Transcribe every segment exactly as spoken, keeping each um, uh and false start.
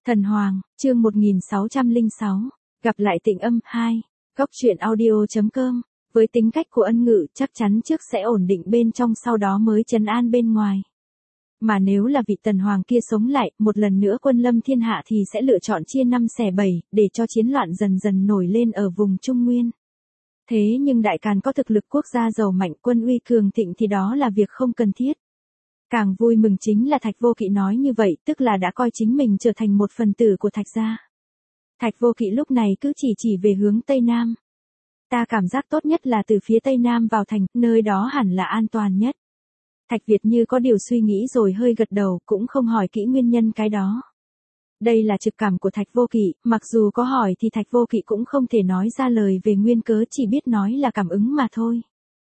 Thần Hoàng, chương một nghìn sáu trăm lẻ sáu, gặp lại Tịnh Âm hai, góc truyện audio chấm com, với tính cách của Ân Ngự chắc chắn trước sẽ ổn định bên trong sau đó mới trấn an bên ngoài. Mà nếu là vị Tần Hoàng kia sống lại, một lần nữa quân lâm thiên hạ thì sẽ lựa chọn chia năm xẻ bảy, để cho chiến loạn dần dần nổi lên ở vùng Trung Nguyên. Thế nhưng Đại Càn có thực lực quốc gia giàu mạnh, quân uy cường thịnh thì đó là việc không cần thiết. Càng vui mừng chính là Thạch Vô Kỵ nói như vậy, tức là đã coi chính mình trở thành một phần tử của Thạch gia. Thạch Vô Kỵ lúc này cứ chỉ chỉ về hướng Tây Nam. Ta cảm giác tốt nhất là từ phía Tây Nam vào thành, nơi đó hẳn là an toàn nhất. Thạch Việt như có điều suy nghĩ rồi hơi gật đầu, cũng không hỏi kỹ nguyên nhân cái đó. Đây là trực cảm của Thạch Vô Kỵ, mặc dù có hỏi thì Thạch Vô Kỵ cũng không thể nói ra lời về nguyên cớ, chỉ biết nói là cảm ứng mà thôi.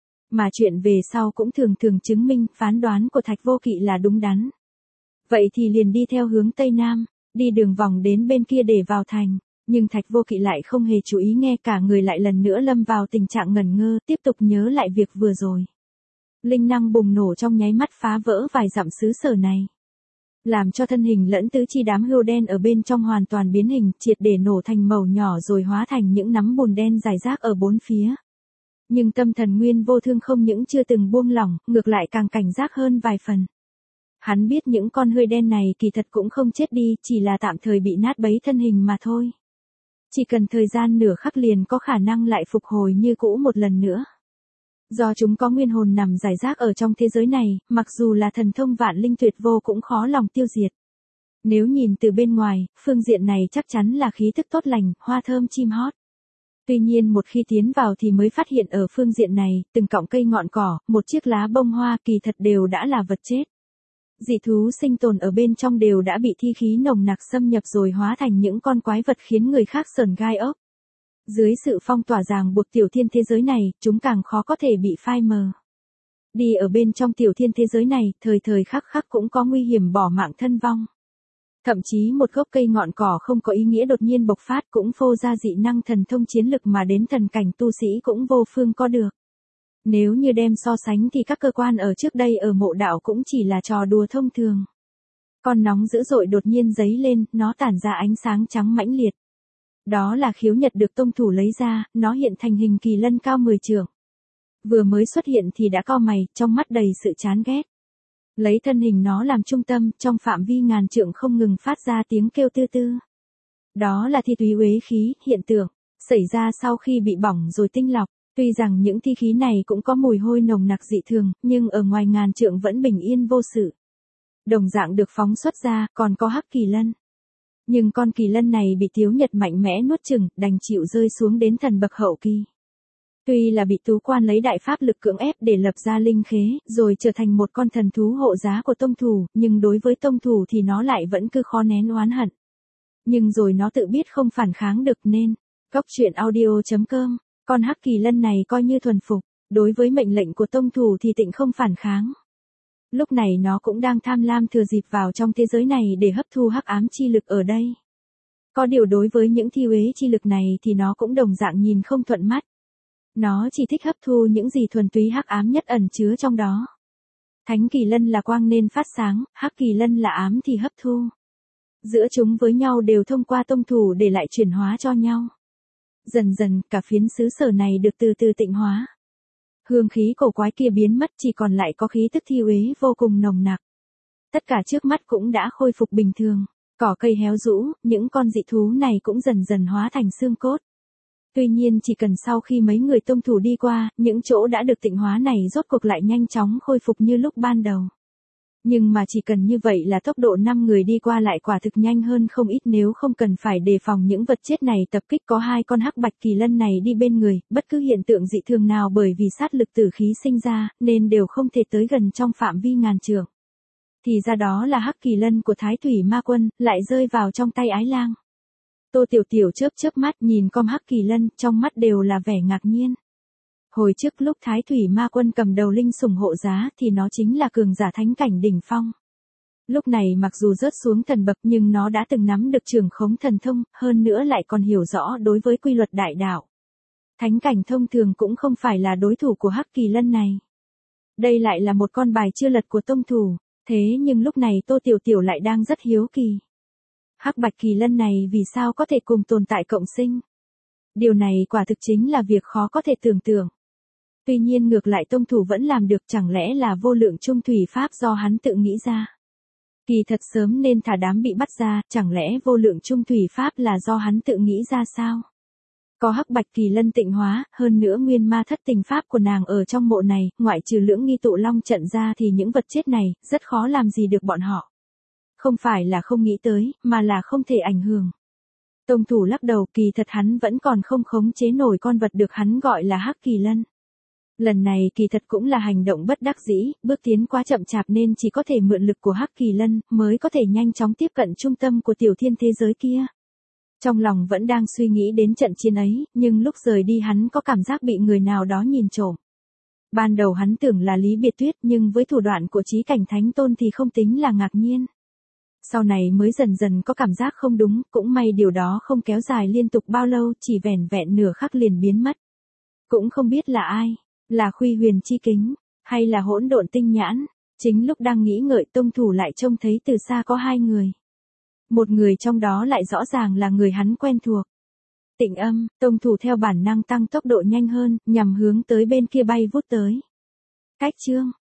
Mà chuyện về sau cũng thường thường chứng minh phán đoán của Thạch Vô Kỵ là đúng đắn. Vậy thì liền đi theo hướng Tây Nam, đi đường vòng đến bên kia để vào thành. Nhưng Thạch Vô Kỵ lại không hề chú ý, nghe cả người lại lần nữa lâm vào tình trạng ngẩn ngơ, tiếp tục nhớ lại việc vừa rồi. Linh năng bùng nổ trong nháy mắt phá vỡ vài dặm xứ sở này. Làm cho thân hình lẫn tứ chi đám hươu đen ở bên trong hoàn toàn biến hình, triệt để nổ thành mẩu nhỏ rồi hóa thành những nắm bùn đen rải rác ở bốn phía. Nhưng tâm thần Nguyên Vô Thương không những chưa từng buông lỏng, ngược lại càng cảnh giác hơn vài phần. Hắn biết những con hươu đen này kỳ thật cũng không chết đi, chỉ là tạm thời bị nát bấy thân hình mà thôi. Chỉ cần thời gian nửa khắc liền có khả năng lại phục hồi như cũ một lần nữa. Do chúng có nguyên hồn nằm rải rác ở trong thế giới này, mặc dù là thần thông vạn linh tuyệt vô cũng khó lòng tiêu diệt. Nếu nhìn từ bên ngoài, phương diện này chắc chắn là khí tức tốt lành, hoa thơm chim hót. Tuy nhiên một khi tiến vào thì mới phát hiện ở phương diện này, từng cọng cây ngọn cỏ, một chiếc lá bông hoa kỳ thật đều đã là vật chết. Dị thú sinh tồn ở bên trong đều đã bị thi khí nồng nặc xâm nhập rồi hóa thành những con quái vật khiến người khác sởn gai ốc. Dưới sự phong tỏa ràng buộc tiểu thiên thế giới này, chúng càng khó có thể bị phai mờ. Đi ở bên trong tiểu thiên thế giới này, thời thời khắc khắc cũng có nguy hiểm bỏ mạng thân vong. Thậm chí một gốc cây ngọn cỏ không có ý nghĩa đột nhiên bộc phát cũng phô ra dị năng thần thông chiến lực mà đến thần cảnh tu sĩ cũng vô phương có được. Nếu như đem so sánh thì các cơ quan ở trước đây ở mộ đạo cũng chỉ là trò đùa thông thường. Con nóng dữ dội đột nhiên giấy lên, nó tản ra ánh sáng trắng mãnh liệt. Đó là khiếu nhật được tông thủ lấy ra, nó hiện thành hình kỳ lân cao mười trượng. Vừa mới xuất hiện thì đã cau mày, trong mắt đầy sự chán ghét. Lấy thân hình nó làm trung tâm, trong phạm vi ngàn trượng không ngừng phát ra tiếng kêu tư tư. Đó là thi túy uế khí, hiện tượng, xảy ra sau khi bị bỏng rồi tinh lọc. Tuy rằng những thi khí này cũng có mùi hôi nồng nặc dị thường, nhưng ở ngoài ngàn trượng vẫn bình yên vô sự. Đồng dạng được phóng xuất ra, còn có hắc kỳ lân. Nhưng con kỳ lân này bị Tiếu Nhật mạnh mẽ nuốt chửng, đành chịu rơi xuống đến thần bậc hậu kỳ. Tuy là bị tú quan lấy đại pháp lực cưỡng ép để lập ra linh khế, rồi trở thành một con thần thú hộ giá của tông thủ, nhưng đối với tông thủ thì nó lại vẫn cứ khó nén oán hận. Nhưng rồi nó tự biết không phản kháng được nên, góc truyện audio chấm com, con hắc kỳ lân này coi như thuần phục, đối với mệnh lệnh của tông thủ thì tịnh không phản kháng. Lúc này nó cũng đang tham lam thừa dịp vào trong thế giới này để hấp thu hắc ám chi lực ở đây. Có điều đối với những thi uế chi lực này thì nó cũng đồng dạng nhìn không thuận mắt. Nó chỉ thích hấp thu những gì thuần túy hắc ám nhất ẩn chứa trong đó. Thánh kỳ lân là quang nên phát sáng, hắc kỳ lân là ám thì hấp thu. Giữa chúng với nhau đều thông qua tông thủ để lại chuyển hóa cho nhau. Dần dần, cả phiến xứ sở này được từ từ tịnh hóa. Hương khí cổ quái kia biến mất, chỉ còn lại có khí tức thi uế vô cùng nồng nặc. Tất cả trước mắt cũng đã khôi phục bình thường, cỏ cây héo rũ, những con dị thú này cũng dần dần hóa thành xương cốt. Tuy nhiên chỉ cần sau khi mấy người tông thủ đi qua, những chỗ đã được tịnh hóa này rốt cuộc lại nhanh chóng khôi phục như lúc ban đầu. Nhưng mà chỉ cần như vậy là tốc độ năm người đi qua lại quả thực nhanh hơn không ít, nếu không cần phải đề phòng những vật chết này tập kích có hai con hắc bạch kỳ lân này đi bên người, bất cứ hiện tượng dị thường nào bởi vì sát lực tử khí sinh ra, nên đều không thể tới gần trong phạm vi ngàn trượng. Thì ra đó là hắc kỳ lân của Thái Thủy Ma Quân, lại rơi vào trong tay Ái Lang. Tô Tiểu Tiểu chớp chớp mắt nhìn con hắc kỳ lân, trong mắt đều là vẻ ngạc nhiên. Hồi trước lúc Thái Thủy Ma Quân cầm đầu linh sủng hộ giá thì nó chính là cường giả thánh cảnh đỉnh phong. Lúc này mặc dù rớt xuống thần bậc nhưng nó đã từng nắm được trường khống thần thông, hơn nữa lại còn hiểu rõ đối với quy luật đại đạo. Thánh cảnh thông thường cũng không phải là đối thủ của hắc kỳ lân này. Đây lại là một con bài chưa lật của tông thủ, thế nhưng lúc này Tô Tiểu Tiểu lại đang rất hiếu kỳ. Hắc bạch kỳ lân này vì sao có thể cùng tồn tại cộng sinh? Điều này quả thực chính là việc khó có thể tưởng tượng. Tuy nhiên ngược lại tông thủ vẫn làm được, chẳng lẽ là vô lượng trung thủy pháp do hắn tự nghĩ ra? Kỳ thật sớm nên thả đám bị bắt ra, chẳng lẽ vô lượng trung thủy pháp là do hắn tự nghĩ ra sao? Có hắc bạch kỳ lân tịnh hóa, hơn nữa nguyên ma thất tình pháp của nàng ở trong mộ này, ngoại trừ lưỡng nghi tụ long trận ra thì những vật chết này, rất khó làm gì được bọn họ. Không phải là không nghĩ tới, mà là không thể ảnh hưởng. Tông thủ lắc đầu, kỳ thật hắn vẫn còn không khống chế nổi con vật được hắn gọi là hắc kỳ lân. Lần này kỳ thật cũng là hành động bất đắc dĩ, bước tiến quá chậm chạp nên chỉ có thể mượn lực của hắc kỳ lân, mới có thể nhanh chóng tiếp cận trung tâm của tiểu thiên thế giới kia. Trong lòng vẫn đang suy nghĩ đến trận chiến ấy, nhưng lúc rời đi hắn có cảm giác bị người nào đó nhìn trộm. Ban đầu hắn tưởng là Lý Biệt Tuyết, nhưng với thủ đoạn của Chí Cảnh Thánh Tôn thì không tính là ngạc nhiên. Sau này mới dần dần có cảm giác không đúng, cũng may điều đó không kéo dài liên tục bao lâu, chỉ vẻn vẹn nửa khắc liền biến mất. Cũng không biết là ai, là Khuy Huyền Chi Kính, hay là Hỗn Độn Tinh Nhãn. Chính lúc đang nghĩ ngợi, tông thủ lại trông thấy từ xa có hai người. Một người trong đó lại rõ ràng là người hắn quen thuộc. Tịnh Âm, tông thủ theo bản năng tăng tốc độ nhanh hơn, nhằm hướng tới bên kia bay vút tới. Cách chương